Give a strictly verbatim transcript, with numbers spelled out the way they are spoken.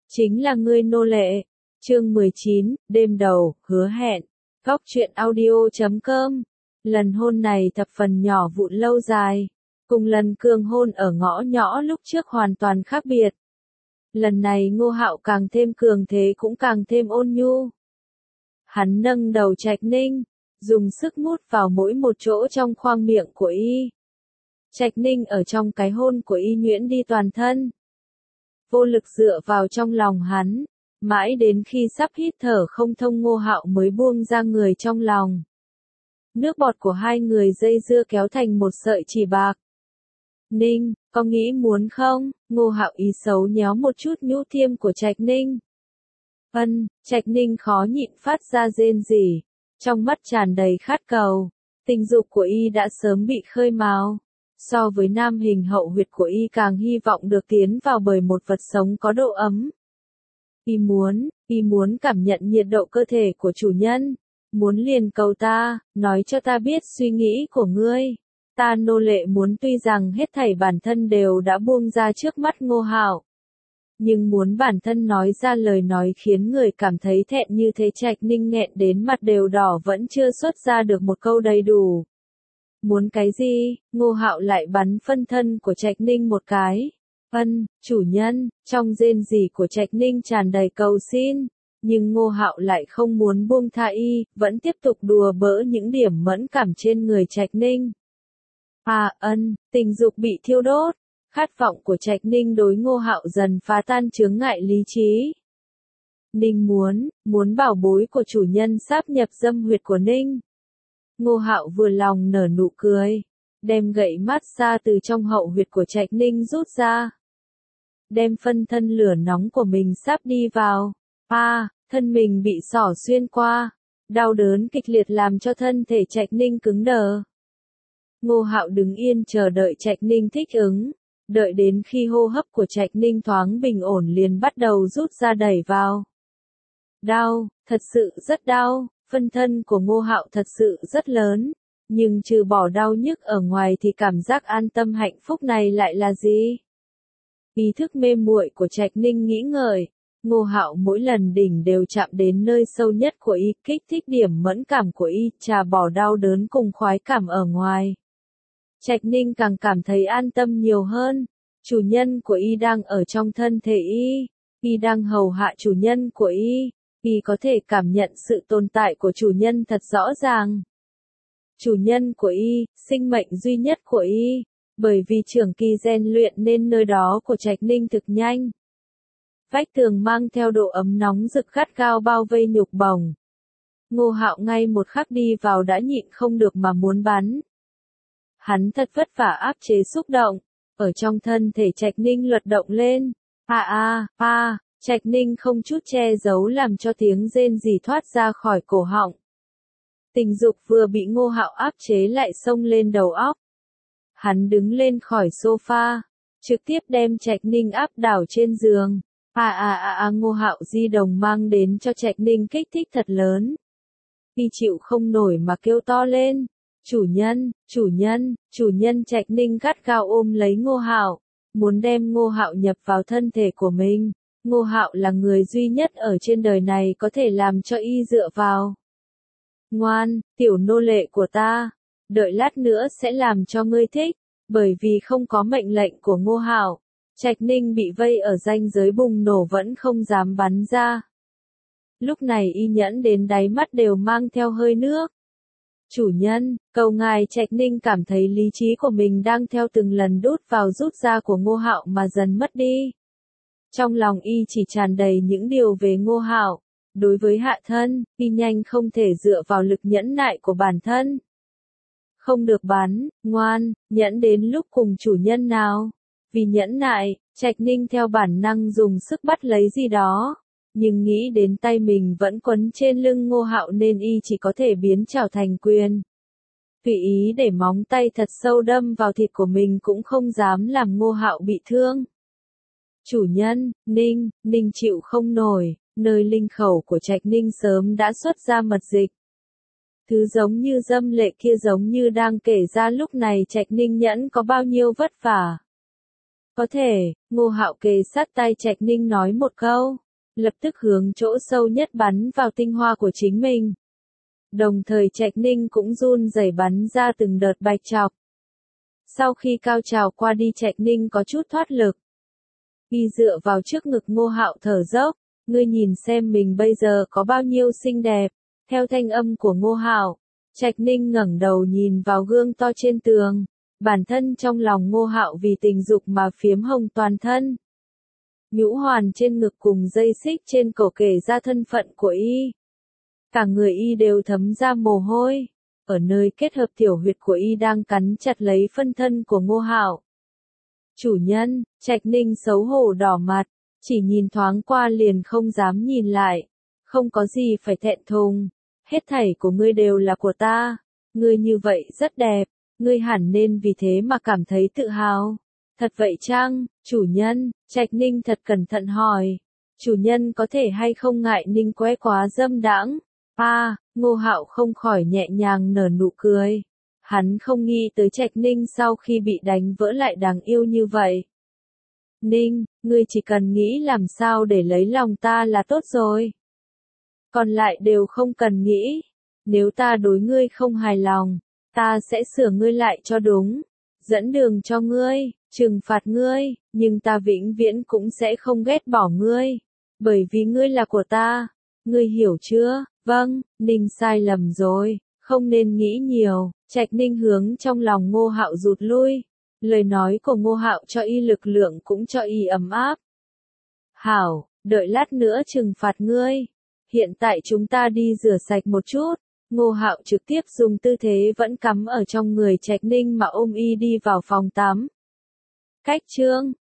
chính là ngươi nô lệ. Chương mười chín, đêm đầu, hứa hẹn. Góc truyện audio chấm com. Lần hôn này thập phần nhỏ vụn lâu dài, cùng lần cường hôn ở ngõ nhỏ lúc trước hoàn toàn khác biệt. Lần này Ngô Hạo càng thêm cường thế cũng càng thêm ôn nhu. Hắn nâng đầu Trạch Ninh, dùng sức mút vào mỗi một chỗ trong khoang miệng của y. Trạch Ninh ở trong cái hôn của y nhuyễn đi toàn thân, vô lực dựa vào trong lòng hắn, mãi đến khi sắp hít thở không thông Ngô Hạo mới buông ra người trong lòng. Nước bọt của hai người dây dưa kéo thành một sợi chỉ bạc. Ninh, có nghĩ muốn không? Ngô Hạo ý xấu nhéo một chút nhũ thiêm của Trạch Ninh. Ân, Trạch Ninh khó nhịn phát ra rên rỉ, trong mắt tràn đầy khát cầu. Tình dục của y đã sớm bị khơi mào. So với nam hình hậu huyệt của y càng hy vọng được tiến vào bởi một vật sống có độ ấm. Y muốn, y muốn cảm nhận nhiệt độ cơ thể của chủ nhân. Muốn liền cầu ta, nói cho ta biết suy nghĩ của ngươi. Ta nô lệ muốn, tuy rằng hết thảy bản thân đều đã buông ra trước mắt Ngô Hạo, nhưng muốn bản thân nói ra lời nói khiến người cảm thấy thẹn như thế. Trạch Ninh nghẹn đến mặt đều đỏ vẫn chưa xuất ra được một câu đầy đủ. Muốn cái gì? Ngô Hạo lại bắn phân thân của Trạch Ninh một cái. Ân, chủ nhân. Trong rên rỉ của Trạch Ninh tràn đầy cầu xin, nhưng Ngô Hạo lại không muốn buông tha y, vẫn tiếp tục đùa bỡn những điểm mẫn cảm trên người Trạch Ninh. À, ân, tình dục bị thiêu đốt. Khát vọng của Trạch Ninh đối Ngô Hạo dần phá tan chướng ngại lý trí. Ninh muốn, muốn bảo bối của chủ nhân sáp nhập dâm huyệt của Ninh. Ngô Hạo vừa lòng nở nụ cười, đem gậy mát xa từ trong hậu huyệt của Trạch Ninh rút ra. Đem phân thân lửa nóng của mình sáp đi vào. À, thân mình bị xỏ xuyên qua. Đau đớn kịch liệt làm cho thân thể Trạch Ninh cứng đờ. Ngô Hạo đứng yên chờ đợi Trạch Ninh thích ứng. Đợi đến khi hô hấp của Trạch Ninh thoáng bình ổn liền bắt đầu rút ra đẩy vào. Đau, thật sự rất đau. Phân thân của Ngô Hạo thật sự rất lớn, nhưng trừ bỏ đau nhức ở ngoài thì cảm giác an tâm hạnh phúc này lại là gì? Ý thức mê muội của Trạch Ninh nghĩ ngợi, Ngô Hạo mỗi lần đỉnh đều chạm đến nơi sâu nhất của y, kích thích điểm mẫn cảm của y, trà bỏ đau đớn cùng khoái cảm ở ngoài. Trạch Ninh càng cảm thấy an tâm nhiều hơn, chủ nhân của y đang ở trong thân thể y, y đang hầu hạ chủ nhân của y. Y có thể cảm nhận sự tồn tại của chủ nhân thật rõ ràng. Chủ nhân của y, sinh mệnh duy nhất của y, bởi vì trưởng kỳ rèn luyện nên nơi đó của Trạch Ninh thực nhanh. Vách tường mang theo độ ấm nóng rực gắt gao bao vây nhục bồng. Ngô Hạo ngay một khắc đi vào đã nhịn không được mà muốn bắn. Hắn thật vất vả áp chế xúc động, ở trong thân thể Trạch Ninh luật động lên. A a a. Trạch Ninh không chút che giấu làm cho tiếng rên rỉ thoát ra khỏi cổ họng. Tình dục vừa bị Ngô Hạo áp chế lại xông lên đầu óc. Hắn đứng lên khỏi sofa, trực tiếp đem Trạch Ninh áp đảo trên giường. À à à à Ngô Hạo di đồng mang đến cho Trạch Ninh kích thích thật lớn. Y chịu không nổi mà kêu to lên. Chủ nhân, chủ nhân, chủ nhân. Trạch Ninh gắt gao ôm lấy Ngô Hạo, muốn đem Ngô Hạo nhập vào thân thể của mình. Ngô Hạo là người duy nhất ở trên đời này có thể làm cho y dựa vào. Ngoan, tiểu nô lệ của ta, đợi lát nữa sẽ làm cho ngươi thích, bởi vì không có mệnh lệnh của Ngô Hạo, Trạch Ninh bị vây ở ranh giới bùng nổ vẫn không dám bắn ra. Lúc này y nhẫn đến đáy mắt đều mang theo hơi nước. Chủ nhân, cầu ngài. Trạch Ninh cảm thấy lý trí của mình đang theo từng lần đút vào rút ra của Ngô Hạo mà dần mất đi. Trong lòng y chỉ tràn đầy những điều về Ngô Hạo. Đối với hạ thân, y nhanh không thể dựa vào lực nhẫn nại của bản thân. Không được bắn, ngoan, nhẫn đến lúc cùng chủ nhân nào. Vì nhẫn nại, Trạch Ninh theo bản năng dùng sức bắt lấy gì đó. Nhưng nghĩ đến tay mình vẫn quấn trên lưng Ngô Hạo nên y chỉ có thể biến trảo thành quyền. Tùy ý để móng tay thật sâu đâm vào thịt của mình cũng không dám làm Ngô Hạo bị thương. Chủ nhân, Ninh, Ninh chịu không nổi, nơi linh khẩu của Trạch Ninh sớm đã xuất ra mật dịch. Thứ giống như dâm lệ kia giống như đang kể ra lúc này Trạch Ninh nhẫn có bao nhiêu vất vả. Có thể, Ngô Hạo kề sát tai Trạch Ninh nói một câu, lập tức hướng chỗ sâu nhất bắn vào tinh hoa của chính mình. Đồng thời Trạch Ninh cũng run rẩy bắn ra từng đợt bạch trọc. Sau khi cao trào qua đi Trạch Ninh có chút thoát lực. Y dựa vào trước ngực Ngô Hạo thở dốc, ngươi nhìn xem mình bây giờ có bao nhiêu xinh đẹp. Theo thanh âm của Ngô Hạo, Trạch Ninh ngẩng đầu nhìn vào gương to trên tường, bản thân trong lòng Ngô Hạo vì tình dục mà phiếm hồng toàn thân. Nhũ hoàn trên ngực cùng dây xích trên cổ kể ra thân phận của y. Cả người y đều thấm ra mồ hôi, ở nơi kết hợp tiểu huyệt của y đang cắn chặt lấy phân thân của Ngô Hạo. Chủ nhân, Trạch Ninh xấu hổ đỏ mặt, chỉ nhìn thoáng qua liền không dám nhìn lại. Không có gì phải thẹn thùng, hết thảy của ngươi đều là của ta, ngươi như vậy rất đẹp, ngươi hẳn nên vì thế mà cảm thấy tự hào. Thật vậy chăng, chủ nhân? Trạch Ninh thật cẩn thận hỏi. Chủ nhân có thể hay không ngại Ninh quẽ quá dâm đãng? À, Ngô Hạo không khỏi nhẹ nhàng nở nụ cười. Hắn không nghĩ tới Trạch Ninh sau khi bị đánh vỡ lại đáng yêu như vậy. Ninh, ngươi chỉ cần nghĩ làm sao để lấy lòng ta là tốt rồi. Còn lại đều không cần nghĩ. Nếu ta đối ngươi không hài lòng, ta sẽ sửa ngươi lại cho đúng. Dẫn đường cho ngươi, trừng phạt ngươi, nhưng ta vĩnh viễn cũng sẽ không ghét bỏ ngươi. Bởi vì ngươi là của ta. Ngươi hiểu chưa? Vâng, Ninh sai lầm rồi, không nên nghĩ nhiều. Trạch Ninh hướng trong lòng Ngô Hạo rụt lui. Lời nói của Ngô Hạo cho y lực lượng cũng cho y ấm áp. Hảo, đợi lát nữa trừng phạt ngươi. Hiện tại chúng ta đi rửa sạch một chút. Ngô Hạo trực tiếp dùng tư thế vẫn cắm ở trong người Trạch Ninh mà ôm y đi vào phòng tắm. Cách chương